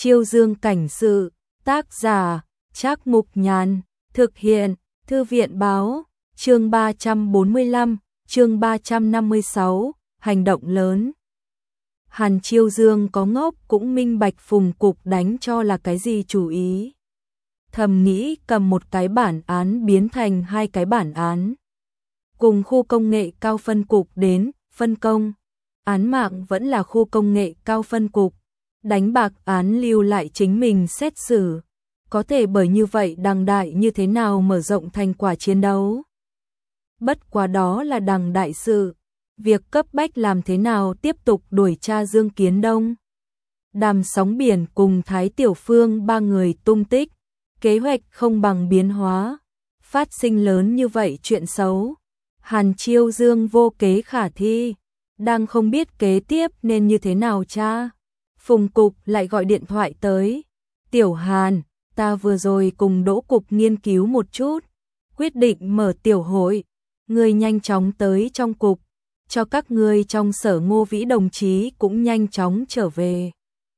Chiêu Dương cảnh sự, tác giả, Trác Mục Nhàn, thực hiện, Thư viện báo, chương 345, chương 356, hành động lớn. Hàn Chiêu Dương có ngốc cũng minh bạch Phùng Cục đánh cho là cái gì chủ ý. Thầm nghĩ cầm một cái bản án biến thành hai cái bản án. Cùng khu công nghệ cao phân cục đến, phân công. Án mạng vẫn là khu công nghệ cao phân cục. Đánh bạc án lưu lại chính mình xét xử. Có thể bởi như vậy đằng đại như thế nào mở rộng thành quả chiến đấu. Bất quá đó là đằng đại sự. Việc cấp bách làm thế nào tiếp tục đuổi tra Dương Kiến Đông. Đàm Sóng Biển cùng Thái Tiểu Phương ba người tung tích. Kế hoạch không bằng biến hóa. Phát sinh lớn như vậy chuyện xấu. Hàn Chiêu Dương vô kế khả thi. Đang không biết kế tiếp nên như thế nào cha. Phùng Cục lại gọi điện thoại tới. Tiểu Hàn, ta vừa rồi cùng Đỗ Cục nghiên cứu một chút. Quyết định mở tiểu hội. Ngươi nhanh chóng tới trong cục. Cho các ngươi trong sở Ngô Vĩ đồng chí cũng nhanh chóng trở về.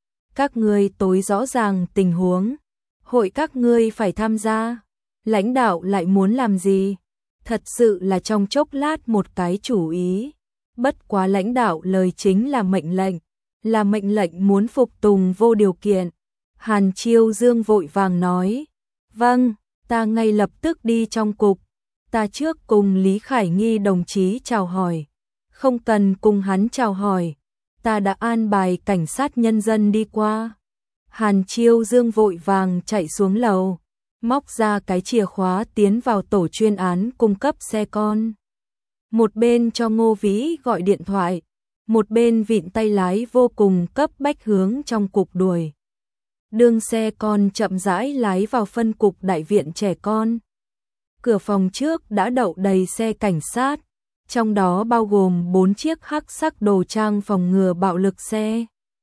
Các ngươi tối rõ ràng tình huống. Hội các ngươi phải tham gia. Lãnh đạo lại muốn làm gì? Thật sự là trong chốc lát một cái chủ ý. Bất quá lãnh đạo lời chính là mệnh lệnh. Là mệnh lệnh muốn phục tùng vô điều kiện. Hàn Chiêu Dương vội vàng nói. Vâng, ta ngay lập tức đi trong cục. Ta trước cùng Lý Khải Nghi đồng chí chào hỏi. Không cần cùng hắn chào hỏi. Ta đã an bài cảnh sát nhân dân đi qua. Hàn Chiêu Dương vội vàng chạy xuống lầu. Móc ra cái chìa khóa tiến vào tổ chuyên án cung cấp xe con. Một bên cho Ngô Vĩ gọi điện thoại. Một bên vịn tay lái vô cùng cấp bách hướng trong cục đuổi. Đường xe con chậm rãi lái vào phân cục đại viện trẻ con. Cửa phòng trước đã đậu đầy xe cảnh sát. Trong đó bao gồm 4 chiếc hắc sắc đồ trang phòng ngừa bạo lực xe.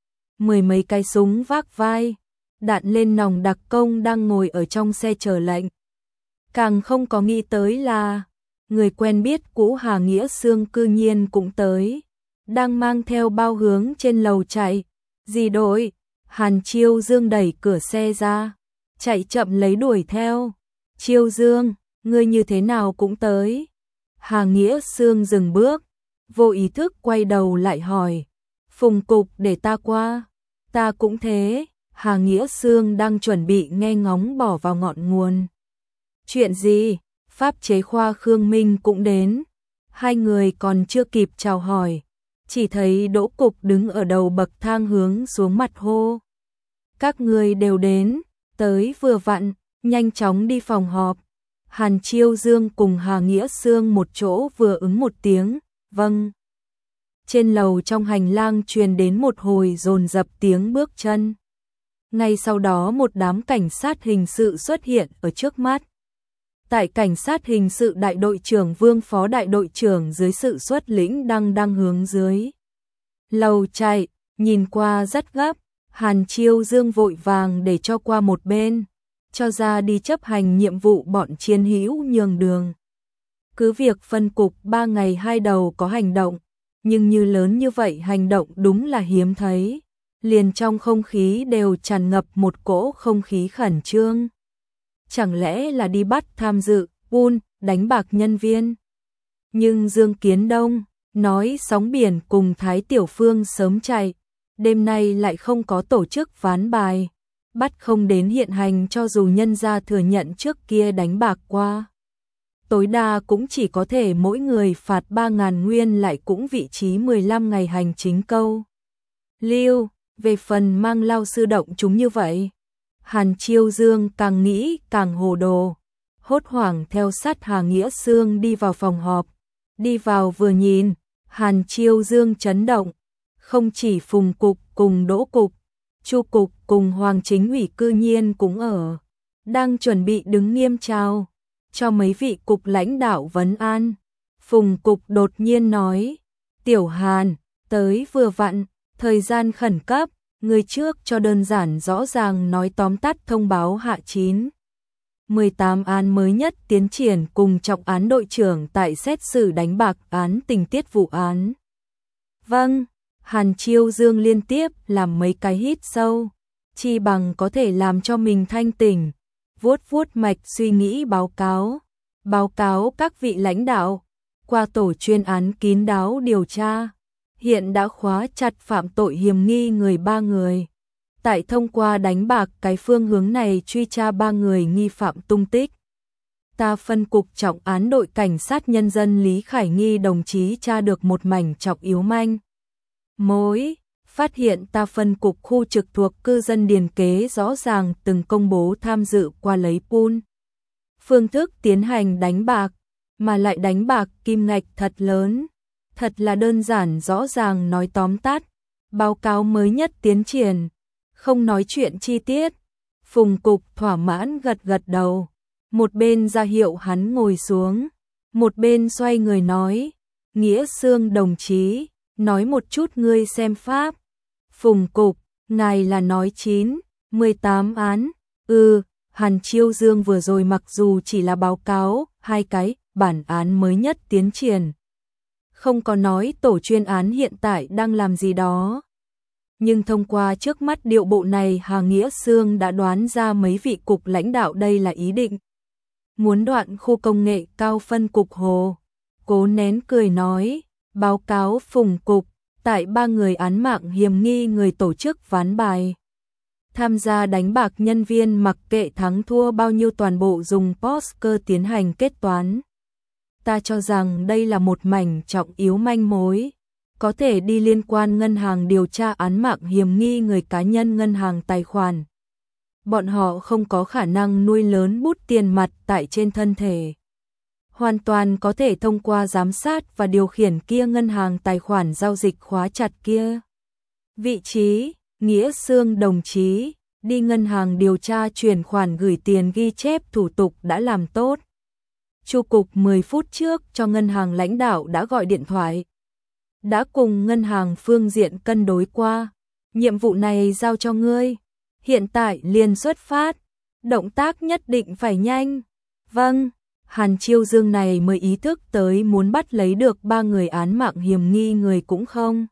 10 mấy cái súng vác vai. Đạn lên nòng đặc công đang ngồi ở trong xe chờ lệnh. Càng không có nghĩ tới là người quen biết cũ Hà Nghĩa Sương cư nhiên cũng tới. Đang mang theo bao hướng trên lầu chạy. Gì đội? Hàn Chiêu Dương đẩy cửa xe ra. Chạy chậm lấy đuổi theo. Chiêu Dương, ngươi như thế nào cũng tới. Hà Nghĩa Sương dừng bước. Vô ý thức quay đầu lại hỏi. Phùng Cục để ta qua. Ta cũng thế. Hà Nghĩa Sương đang chuẩn bị nghe ngóng bỏ vào ngọn nguồn. Chuyện gì? Pháp chế khoa Khương Minh cũng đến. Hai người còn chưa kịp chào hỏi. Chỉ thấy Đỗ Cục đứng ở đầu bậc thang hướng xuống mặt hô. Các người đều đến, tới vừa vặn, nhanh chóng đi phòng họp. Hàn Chiêu Dương cùng Hà Nghĩa Sương một chỗ vừa ứng một tiếng, vâng. Trên lầu trong hành lang truyền đến một hồi dồn dập tiếng bước chân. Ngay sau đó một đám cảnh sát hình sự xuất hiện ở trước mắt. Tại cảnh sát hình sự đại đội trưởng Vương phó đại đội trưởng dưới sự xuất lĩnh đang hướng dưới lầu chạy, nhìn qua rất gấp. Hàn Chiêu Dương vội vàng để cho qua một bên, cho ra đi chấp hành nhiệm vụ bọn chiến hữu nhường đường. Cứ việc phân cục 3 ngày 2 đầu có hành động, nhưng như lớn như vậy hành động đúng là hiếm thấy. Liền trong không khí đều tràn ngập một cỗ không khí khẩn trương. Chẳng lẽ là đi bắt tham dự, đánh bạc nhân viên? Nhưng Dương Kiến Đông nói Sóng Biển cùng Thái Tiểu Phương sớm chạy, đêm nay lại không có tổ chức ván bài, bắt không đến hiện hành cho dù nhân gia thừa nhận trước kia đánh bạc qua. Tối đa cũng chỉ có thể mỗi người phạt 3.000 nguyên lại cũng vị trí 15 ngày hành chính câu. Lưu, về phần mang lao sư động chúng như vậy. Hàn Chiêu Dương càng nghĩ càng hồ đồ. Hốt hoảng theo sát Hà Nghĩa Sương đi vào phòng họp. Đi vào vừa nhìn, Hàn Chiêu Dương chấn động. Không chỉ Phùng Cục cùng Đỗ Cục, Chu Cục cùng Hoàng Chính ủy cư nhiên cũng ở. Đang chuẩn bị đứng nghiêm chào cho mấy vị cục lãnh đạo vấn an. Phùng Cục đột nhiên nói. Tiểu Hàn, tới vừa vặn, thời gian khẩn cấp. Người trước cho đơn giản rõ ràng nói tóm tắt thông báo hạ 9/18 án mới nhất tiến triển cùng trọng án đội trưởng tại xét xử đánh bạc án tình tiết vụ án. Vâng, Hàn Chiêu Dương liên tiếp làm mấy cái hít sâu. chi bằng có thể làm cho mình thanh tỉnh. Vuốt vuốt mạch suy nghĩ báo cáo các vị lãnh đạo, qua tổ chuyên án kín đáo điều tra, hiện đã khóa chặt phạm tội hiểm nghi người 3 người. Tại thông qua đánh bạc cái phương hướng này truy tra 3 người nghi phạm tung tích. Ta phân cục trọng án đội cảnh sát nhân dân Lý Khải Nghi đồng chí tra được một mảnh trọng yếu manh mối, phát hiện ta phân cục khu trực thuộc cư dân điền kế rõ ràng từng công bố tham dự qua lấy pool. Phương thức tiến hành đánh bạc, mà lại đánh bạc kim ngạch thật lớn, thật là đơn giản rõ ràng nói tóm tắt, báo cáo mới nhất tiến triển, không nói chuyện chi tiết. Phùng cục thỏa mãn gật gật đầu, một bên ra hiệu hắn ngồi xuống, một bên xoay người nói, Nghĩa Xương đồng chí, nói một chút ngươi xem pháp. Phùng cục, ngài là nói 9, 18 án, Hàn Chiêu Dương vừa rồi mặc dù chỉ là báo cáo, 2 cái, bản án mới nhất tiến triển. Không có nói tổ chuyên án hiện tại đang làm gì đó. Nhưng thông qua trước mắt điệu bộ này Hà Nghĩa Xương đã đoán ra mấy vị cục lãnh đạo đây là ý định. Muốn đoạn khu công nghệ cao phân cục Hồ. Cố nén cười nói, báo cáo Phùng cục, tại 3 người án mạng hiểm nghi người tổ chức ván bài. Tham gia đánh bạc nhân viên mặc kệ thắng thua bao nhiêu toàn bộ dùng poker tiến hành kết toán. Ta cho rằng đây là một mảnh trọng yếu manh mối, có thể đi liên quan ngân hàng điều tra án mạng hiểm nghi người cá nhân ngân hàng tài khoản. Bọn họ không có khả năng nuôi lớn bút tiền mặt tại trên thân thể. Hoàn toàn có thể thông qua giám sát và điều khiển kia ngân hàng tài khoản giao dịch khóa chặt kia. Vị trí, Nghĩa Xương đồng chí, đi ngân hàng điều tra chuyển khoản gửi tiền ghi chép thủ tục đã làm tốt. Chu cục 10 phút trước cho ngân hàng lãnh đạo đã gọi điện thoại. Đã cùng ngân hàng phương diện cân đối qua. Nhiệm vụ này giao cho ngươi. Hiện tại liền xuất phát. Động tác nhất định phải nhanh. Vâng, Hàn Chiêu Dương này mới ý thức tới muốn bắt lấy được 3 người án mạng hiểm nghi người cũng không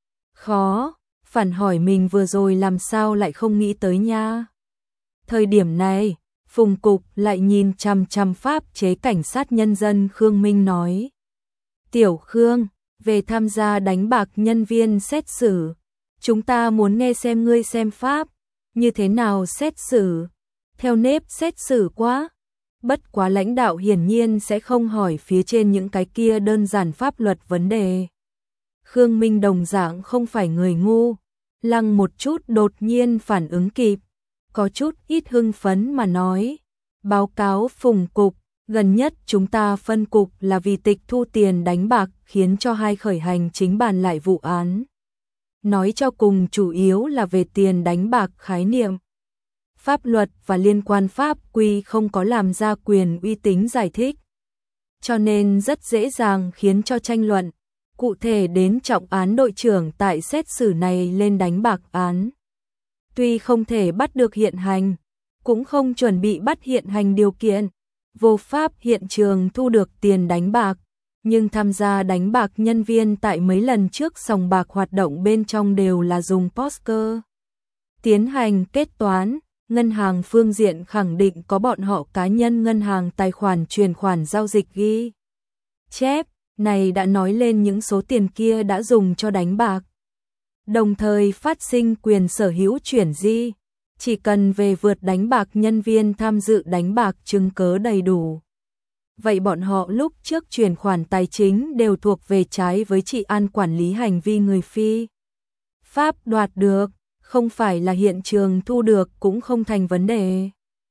khó. Phản hỏi mình vừa rồi làm sao lại không nghĩ tới nha. Thời điểm này, Phùng cục lại nhìn chằm chằm pháp chế cảnh sát nhân dân Khương Minh nói. Tiểu Khương, về tham gia đánh bạc nhân viên xét xử. Chúng ta muốn nghe xem ngươi xem pháp, như thế nào xét xử. Theo nếp xét xử quá. Bất quá lãnh đạo hiển nhiên sẽ không hỏi phía trên những cái kia đơn giản pháp luật vấn đề. Khương Minh đồng dạng không phải người ngu. Lăng một chút đột nhiên phản ứng kịp. Có chút ít hưng phấn mà nói. Báo cáo Phùng cục, gần nhất chúng ta phân cục là vì tịch thu tiền đánh bạc khiến cho 2 khởi hành chính bàn lại vụ án. Nói cho cùng chủ yếu là về tiền đánh bạc khái niệm. Pháp luật và liên quan pháp quy không có làm ra quyền uy tín giải thích. Cho nên rất dễ dàng khiến cho tranh luận. Cụ thể đến trọng án đội trưởng tại xét xử này lên đánh bạc án. Tuy không thể bắt được hiện hành, cũng không chuẩn bị bắt hiện hành điều kiện, vô pháp hiện trường thu được tiền đánh bạc, nhưng tham gia đánh bạc nhân viên tại mấy lần trước sòng bạc hoạt động bên trong đều là dùng poker. Tiến hành kết toán, ngân hàng phương diện khẳng định có bọn họ cá nhân ngân hàng tài khoản chuyển khoản giao dịch ghi chép, này đã nói lên những số tiền kia đã dùng cho đánh bạc. Đồng thời phát sinh quyền sở hữu chuyển di, chỉ cần về vượt đánh bạc nhân viên tham dự đánh bạc chứng cớ đầy đủ. Vậy bọn họ lúc trước chuyển khoản tài chính đều thuộc về trái với trị an quản lý hành vi người phi pháp đoạt được, không phải là hiện trường thu được cũng không thành vấn đề.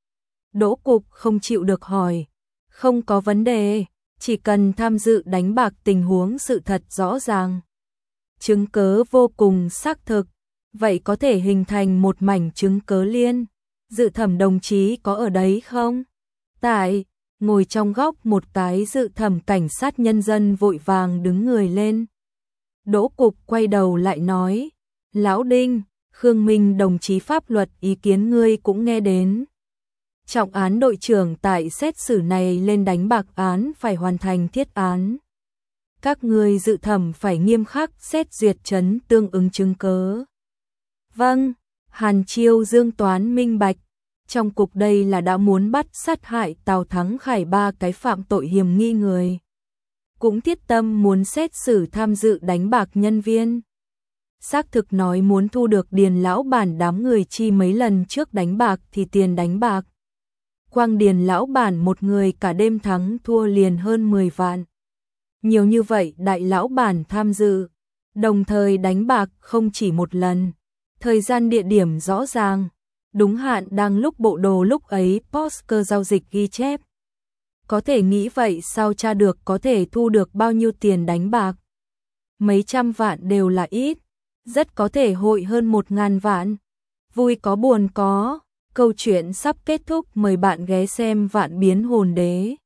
Đỗ cục không chịu được hỏi, không có vấn đề, chỉ cần tham dự đánh bạc tình huống sự thật rõ ràng. Chứng cớ vô cùng xác thực, vậy có thể hình thành một mảnh chứng cớ liên. Dự thẩm đồng chí có ở đấy không? Tại, ngồi trong góc một cái dự thẩm cảnh sát nhân dân vội vàng đứng người lên. Đỗ cục quay đầu lại nói, Lão Đinh, Khương Minh đồng chí pháp luật ý kiến ngươi cũng nghe đến. Trọng án đội trưởng tại xét xử này lên đánh bạc án phải hoàn thành thiết án. Các ngươi dự thẩm phải nghiêm khắc xét duyệt chấn tương ứng chứng cớ. Vâng, Hàn Chiêu Dương toán minh bạch, trong cục đây là đã muốn bắt sát hại Tào Thắng Khải 3 cái phạm tội hiểm nghi người. Cũng thiết tâm muốn xét xử tham dự đánh bạc nhân viên. Xác thực nói muốn thu được Điền lão bản đám người chi mấy lần trước đánh bạc thì tiền đánh bạc. Quang Điền lão bản một người cả đêm thắng thua liền hơn 10 vạn. Nhiều như vậy đại lão bản tham dự, đồng thời đánh bạc không chỉ một lần. Thời gian địa điểm rõ ràng, đúng hạn đang lúc bộ đồ lúc ấy poster giao dịch ghi chép. Có thể nghĩ vậy sao tra được có thể thu được bao nhiêu tiền đánh bạc. Mấy trăm vạn đều là ít, rất có thể hội hơn 1.000 vạn. Vui có buồn có, câu chuyện sắp kết thúc, mời bạn ghé xem Vạn Biến Hồn Đế.